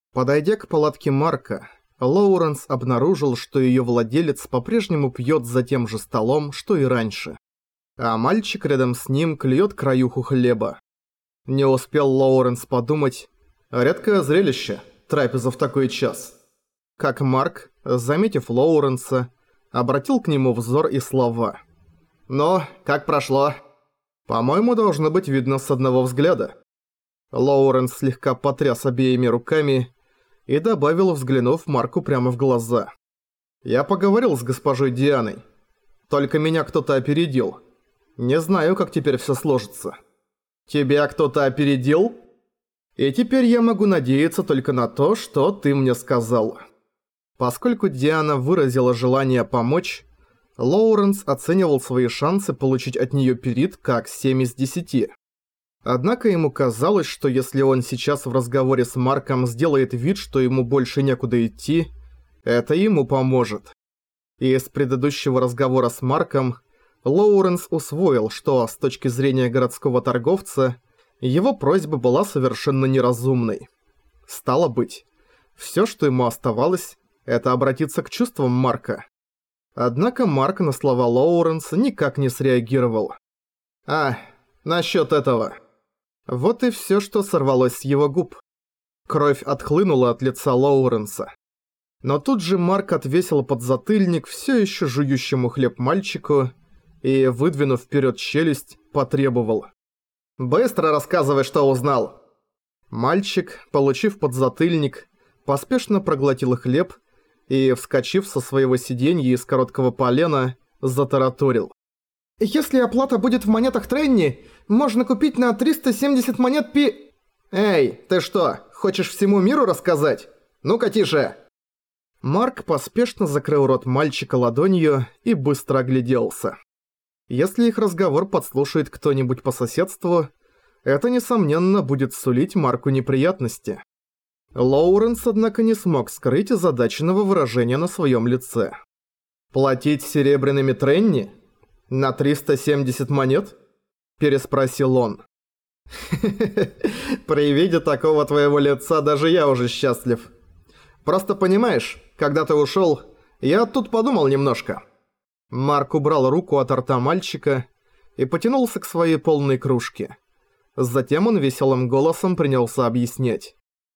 Подойдя к палатке Марка, Лоуренс обнаружил, что её владелец по-прежнему пьёт за тем же столом, что и раньше. А мальчик рядом с ним клюёт краюху хлеба. Не успел Лоуренс подумать, редкое зрелище, трапеза в такой час. Как Марк, заметив Лоуренса, обратил к нему взор и слова. «Ну, как прошло?» «По-моему, должно быть видно с одного взгляда». Лоуренс слегка потряс обеими руками и добавил, взглянув Марку прямо в глаза. «Я поговорил с госпожой Дианой. Только меня кто-то опередил. Не знаю, как теперь всё сложится». «Тебя кто-то опередил?» «И теперь я могу надеяться только на то, что ты мне сказал». Поскольку Диана выразила желание помочь, Лоуренс оценивал свои шансы получить от неё перит как 7 из 10. Однако ему казалось, что если он сейчас в разговоре с Марком сделает вид, что ему больше некуда идти, это ему поможет. И из предыдущего разговора с Марком Лоуренс усвоил, что с точки зрения городского торговца его просьба была совершенно неразумной. Стало быть, всё, что ему оставалось, это обратиться к чувствам Марка. Однако Марк на слова Лоуренса никак не среагировал. Насчёт этого. Вот и всё, что сорвалось с его губ. Кровь отхлынула от лица Лоуренса. Но тут же Марк отвесил подзатыльник всё ещё жующему хлеб мальчику и, выдвинув вперёд челюсть, потребовал. «Быстро рассказывай, что узнал!» Мальчик, получив подзатыльник, поспешно проглотил хлеб и, вскочив со своего сиденья из короткого полена, затараторил. «Если оплата будет в монетах Тренни, можно купить на 370 монет пи...» «Эй, ты что, хочешь всему миру рассказать? Ну-ка тише!» Марк поспешно закрыл рот мальчика ладонью и быстро огляделся. Если их разговор подслушает кто-нибудь по соседству, это, несомненно, будет сулить Марку неприятности. Лоуренс, однако, не смог скрыть озадаченного выражения на своем лице. «Платить серебряными Тренни? На 370 монет?» – переспросил он. «При виде такого твоего лица даже я уже счастлив. Просто понимаешь, когда ты ушёл, я тут подумал немножко». Марк убрал руку от рта мальчика и потянулся к своей полной кружке. Затем он веселым голосом принялся объяснять.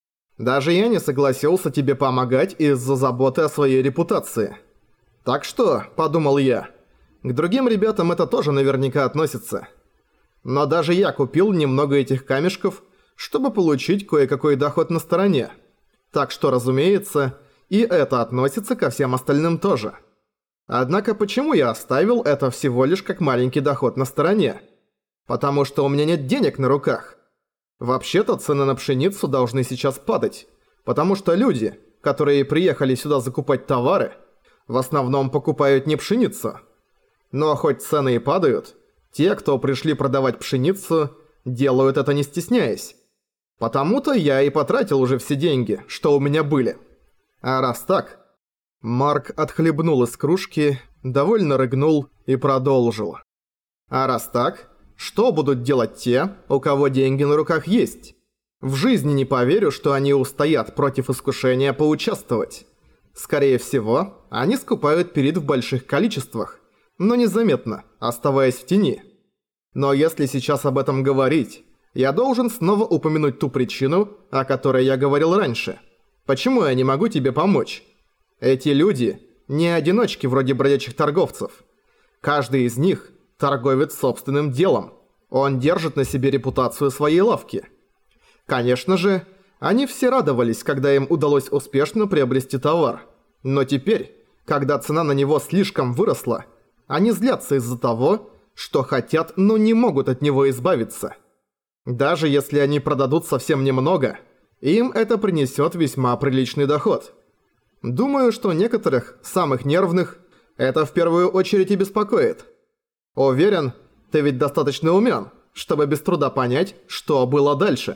«Даже я не согласился тебе помогать из-за заботы о своей репутации. Так что, подумал я, к другим ребятам это тоже наверняка относится. Но даже я купил немного этих камешков, чтобы получить кое-какой доход на стороне. Так что, разумеется, и это относится ко всем остальным тоже. Однако почему я оставил это всего лишь как маленький доход на стороне? Потому что у меня нет денег на руках. Вообще-то цены на пшеницу должны сейчас падать, потому что люди, которые приехали сюда закупать товары, в основном покупают не пшеницу. Но хоть цены и падают, те, кто пришли продавать пшеницу, делают это не стесняясь. Потому-то я и потратил уже все деньги, что у меня были. А раз так... Марк отхлебнул из кружки, довольно рыгнул и продолжил. А раз так, что будут делать те, у кого деньги на руках есть? В жизни не поверю, что они устоят против искушения поучаствовать. Скорее всего, они скупают перит в больших количествах, но незаметно, оставаясь в тени. Но если сейчас об этом говорить, я должен снова упомянуть ту причину, о которой я говорил раньше. Почему я не могу тебе помочь? Эти люди не одиночки вроде бродячих торговцев. Каждый из них – торговец собственным делом. Он держит на себе репутацию своей лавки. Конечно же, они все радовались, когда им удалось успешно приобрести товар. Но теперь, когда цена на него слишком выросла, они злятся из-за того, что хотят, но не могут от него избавиться. Даже если они продадут совсем немного, им это принесет весьма приличный доход. Думаю, что некоторых, самых нервных, это в первую очередь и беспокоит. Уверен, ты ведь достаточно умён, чтобы без труда понять, что было дальше.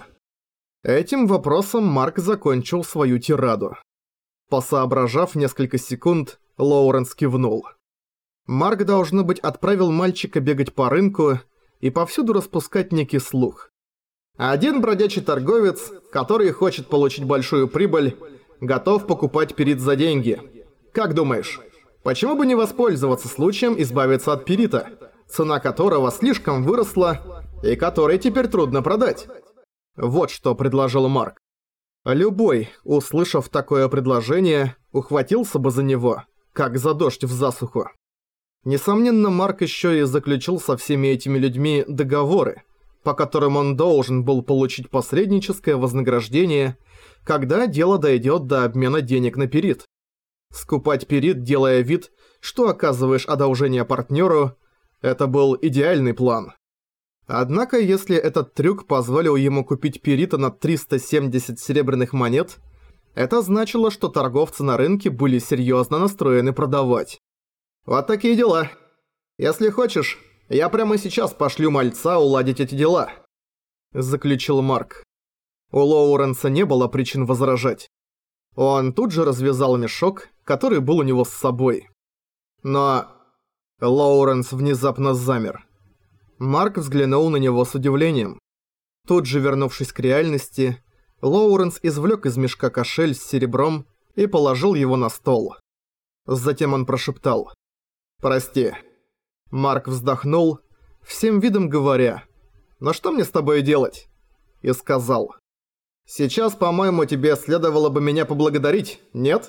Этим вопросом Марк закончил свою тираду. Посоображав несколько секунд, Лоуренс кивнул. Марк, должно быть, отправил мальчика бегать по рынку и повсюду распускать некий слух. Один бродячий торговец, который хочет получить большую прибыль, готов покупать пирит за деньги. Как думаешь, почему бы не воспользоваться случаем избавиться от пирита, цена которого слишком выросла и который теперь трудно продать? Вот что предложил Марк. Любой, услышав такое предложение, ухватился бы за него, как за дождь в засуху. Несомненно, Марк еще и заключил со всеми этими людьми договоры, по которым он должен был получить посредническое вознаграждение, когда дело дойдет до обмена денег на пирит. Скупать пирит, делая вид, что оказываешь одолжение партнеру, это был идеальный план. Однако, если этот трюк позволил ему купить пирита на 370 серебряных монет, это значило, что торговцы на рынке были серьезно настроены продавать. Вот такие дела. Если хочешь, я прямо сейчас пошлю мальца уладить эти дела, заключил Марк. У Лоуренса не было причин возражать. Он тут же развязал мешок, который был у него с собой. Но Лоуренс внезапно замер. Марк взглянул на него с удивлением. Тут же, вернувшись к реальности, Лоуренс извлек из мешка кошель с серебром и положил его на стол. Затем он прошептал: «Прости». Марк вздохнул, всем видом говоря: «Но что мне с тобой делать?» И сказал: «Сейчас, по-моему, тебе следовало бы меня поблагодарить, нет?»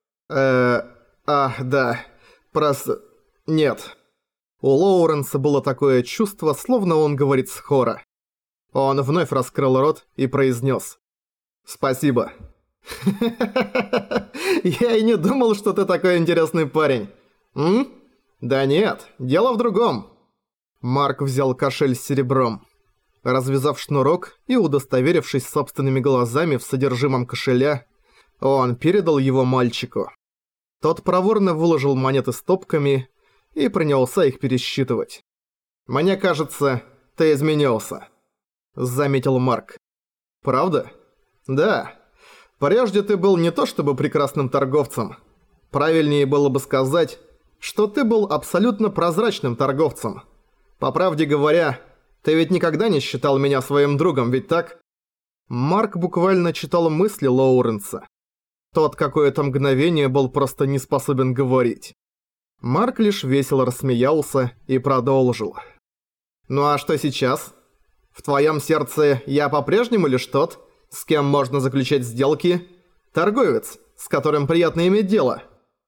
Да. Нет». У Лоуренса было такое чувство, словно он говорит с хора. Он вновь раскрыл рот и произнес: «Спасибо». «Я и не думал, что ты такой интересный парень. Да нет, дело в другом». Марк взял кошель с серебром. Развязав шнурок и удостоверившись собственными глазами в содержимом кошеля, он передал его мальчику. Тот проворно выложил монеты стопками и принялся их пересчитывать. «Мне кажется, ты изменился», — заметил Марк. «Правда?» «Да. Прежде ты был не то чтобы прекрасным торговцем. Правильнее было бы сказать, что ты был абсолютно прозрачным торговцем. По правде говоря, ты ведь никогда не считал меня своим другом, ведь так?» Марк буквально читал мысли Лоуренса. Тот какое-то мгновение был просто не способен говорить. Марк лишь весело рассмеялся и продолжил. «Ну а что сейчас? В твоем сердце я по-прежнему лишь тот, с кем можно заключать сделки? Торговец, с которым приятно иметь дело?»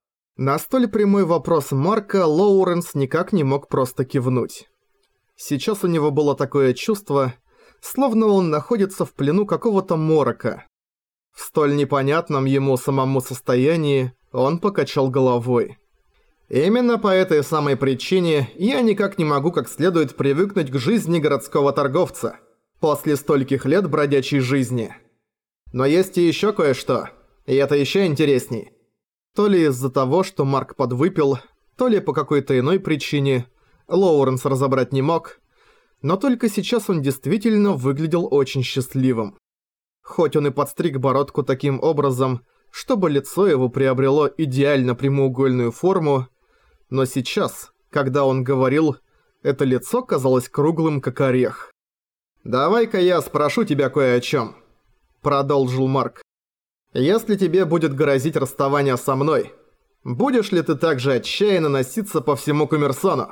На столь прямой вопрос Марка Лоуренс никак не мог просто кивнуть. Сейчас у него было такое чувство, словно он находится в плену какого-то морока. В столь непонятном ему самому состоянии он покачал головой. «Именно по этой самой причине я никак не могу как следует привыкнуть к жизни городского торговца после стольких лет бродячей жизни. Но есть и еще кое-что, и это еще интересней». То ли из-за того, что Марк подвыпил, то ли по какой-то иной причине, Лоуренс разобрать не мог, но только сейчас он действительно выглядел очень счастливым. Хоть он и подстриг бородку таким образом, чтобы лицо его приобрело идеально прямоугольную форму, но сейчас, когда он говорил, это лицо казалось круглым, как орех. «Давай-ка я спрошу тебя кое о чем», — продолжил Марк. «Если тебе будет грозить расставание со мной, будешь ли ты также отчаянно носиться по всему Коммерсону?»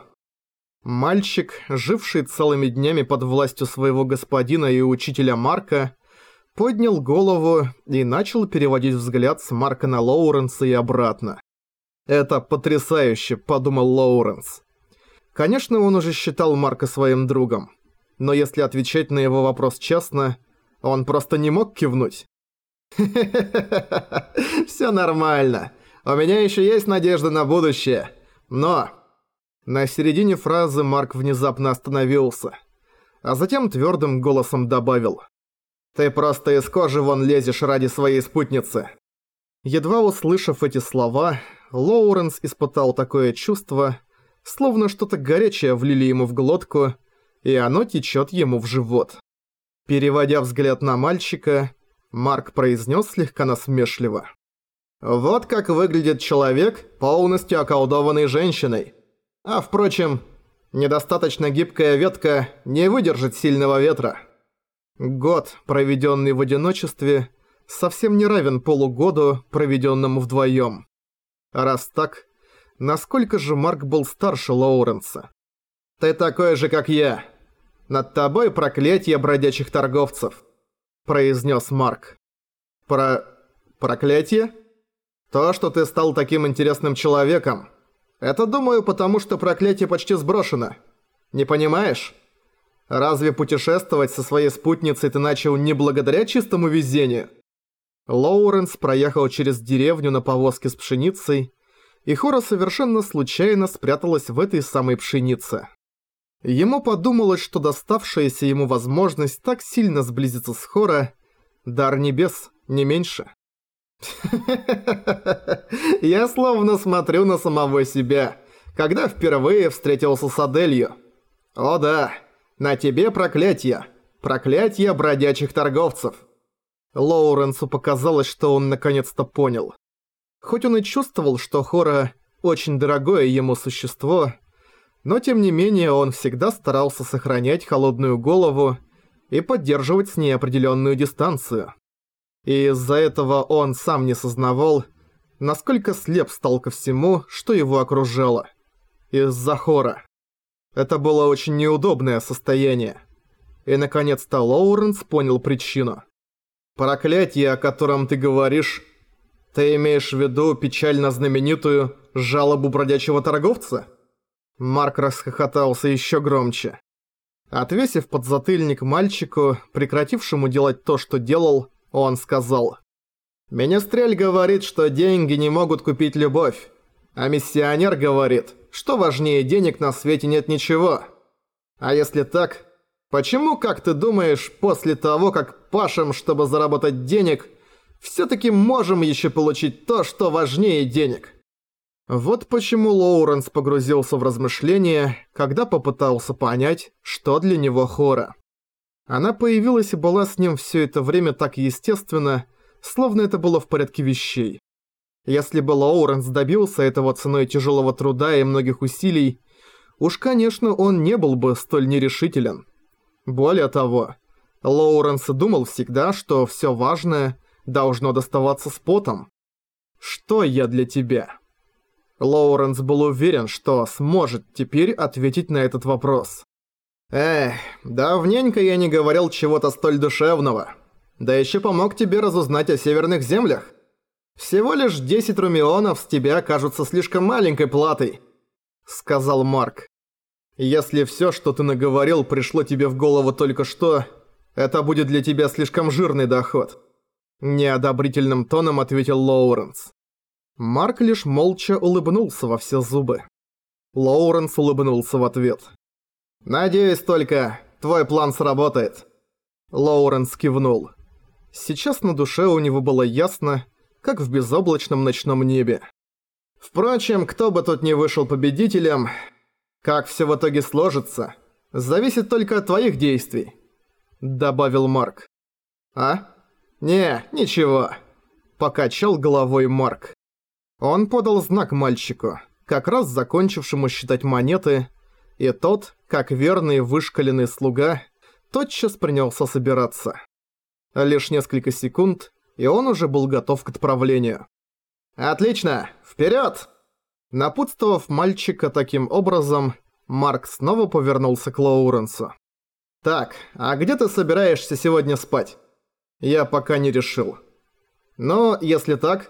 Мальчик, живший целыми днями под властью своего господина и учителя Марка, поднял голову и начал переводить взгляд с Марка на Лоуренса и обратно. «Это потрясающе», — подумал Лоуренс. Конечно, он уже считал Марка своим другом, но если отвечать на его вопрос честно, он просто не мог кивнуть. «Хе-хе-хе-хе, всё нормально. У меня ещё есть надежда на будущее. Но...» На середине фразы Марк внезапно остановился, а затем твёрдым голосом добавил: «Ты просто из кожи вон лезешь ради своей спутницы». Едва услышав эти слова, Лоуренс испытал такое чувство, словно что-то горячее влили ему в глотку, и оно течёт ему в живот. Переводя взгляд на мальчика, Марк произнес слегка насмешливо: «Вот как выглядит человек, полностью околдованный женщиной. А впрочем, недостаточно гибкая ветка не выдержит сильного ветра». Год, проведенный в одиночестве, совсем не равен полугоду, проведенному вдвоем. Раз так, насколько же Марк был старше Лоуренса? «Ты такой же, как я. Над тобой проклятие бродячих торговцев», – произнес Марк. Проклятие? То, что ты стал таким интересным человеком. Это, думаю, потому что проклятие почти сброшено. Не понимаешь? Разве путешествовать со своей спутницей ты начал не благодаря чистому везению?» Лоуренс проехал через деревню на повозке с пшеницей, и Хора совершенно случайно спряталась в этой самой пшенице. Ему подумалось, что доставшаяся ему возможность так сильно сблизиться с Хора – дар небес, не меньше. Я словно смотрю на самого себя, когда впервые встретился с Аделью. О да, на тебе проклятие. Проклятие бродячих торговцев. Лоуренсу показалось, что он наконец-то понял. Хоть он и чувствовал, что Хора очень дорогое ему существо, но тем не менее он всегда старался сохранять холодную голову и поддерживать с ней определенную дистанцию. И из-за этого он сам не сознавал, насколько слеп стал ко всему, что его окружало. Из-за Хора. Это было очень неудобное состояние. И наконец-то Лоуренс понял причину. «Проклятие, о котором ты говоришь, ты имеешь в виду печально знаменитую жалобу бродячего торговца?» Марк расхохотался еще громче. Отвесив подзатыльник мальчику, прекратившему делать то, что делал, он сказал: «Министрель говорит, что деньги не могут купить любовь, а миссионер говорит, что важнее денег на свете нет ничего. А если так, почему, как ты думаешь, после того, как пашем, чтобы заработать денег, всё-таки можем еще получить то, что важнее денег?» Вот почему Лоуренс погрузился в размышления, когда попытался понять, что для него Хора. Она появилась и была с ним все это время так естественно, словно это было в порядке вещей. Если бы Лоуренс добился этого ценой тяжелого труда и многих усилий, уж, конечно, он не был бы столь нерешителен. Более того, Лоуренс думал всегда, что все важное должно доставаться с потом. «Что я для тебя?» Лоуренс был уверен, что сможет теперь ответить на этот вопрос. Давненько я не говорил чего-то столь душевного. Да еще помог тебе разузнать о северных землях. Всего лишь 10 румионов с тебя кажутся слишком маленькой платой», — сказал Марк. «Если все, что ты наговорил, пришло тебе в голову только что, это будет для тебя слишком жирный доход», — неодобрительным тоном ответил Лоуренс. Марк лишь молча улыбнулся во все зубы. Лоуренс улыбнулся в ответ. «Надеюсь только, твой план сработает». Лоуренс кивнул. Сейчас на душе у него было ясно, как в безоблачном ночном небе. «Впрочем, кто бы тут ни вышел победителем, как все в итоге сложится, зависит только от твоих действий», — добавил Марк. «А? Не, ничего», — покачал головой Марк. Он подал знак мальчику, как раз закончившему считать монеты, и тот, как верный вышкаленный слуга, тотчас принялся собираться. Лишь несколько секунд, и он уже был готов к отправлению. «Отлично! Вперед!» Напутствовав мальчика таким образом, Марк снова повернулся к Лоуренсу. «Так, а где ты собираешься сегодня спать?» «Я пока не решил». «Ну, если так...»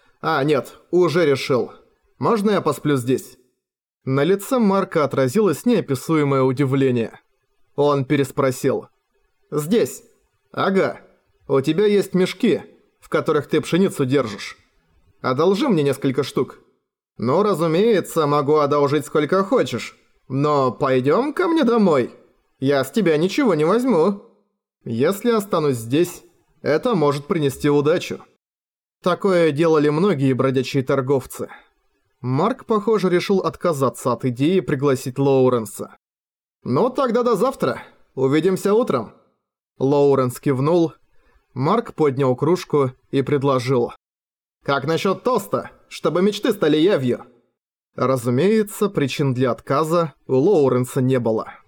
нет, уже решил. Можно я посплю здесь?» На лице Марка отразилось неописуемое удивление. Он переспросил. «Здесь? Ага. У тебя есть мешки, в которых ты пшеницу держишь. Одолжи мне несколько штук». «Ну, разумеется, могу одолжить сколько хочешь. Но пойдём ко мне домой. Я с тебя ничего не возьму. Если останусь здесь, это может принести удачу». Такое делали многие бродячие торговцы. Марк, похоже, решил отказаться от идеи пригласить Лоуренса. «Ну тогда до завтра. Увидимся утром». Лоуренс кивнул. Марк поднял кружку и предложил. «Как насчет тоста, чтобы мечты стали явью?» Разумеется, причин для отказа у Лоуренса не было.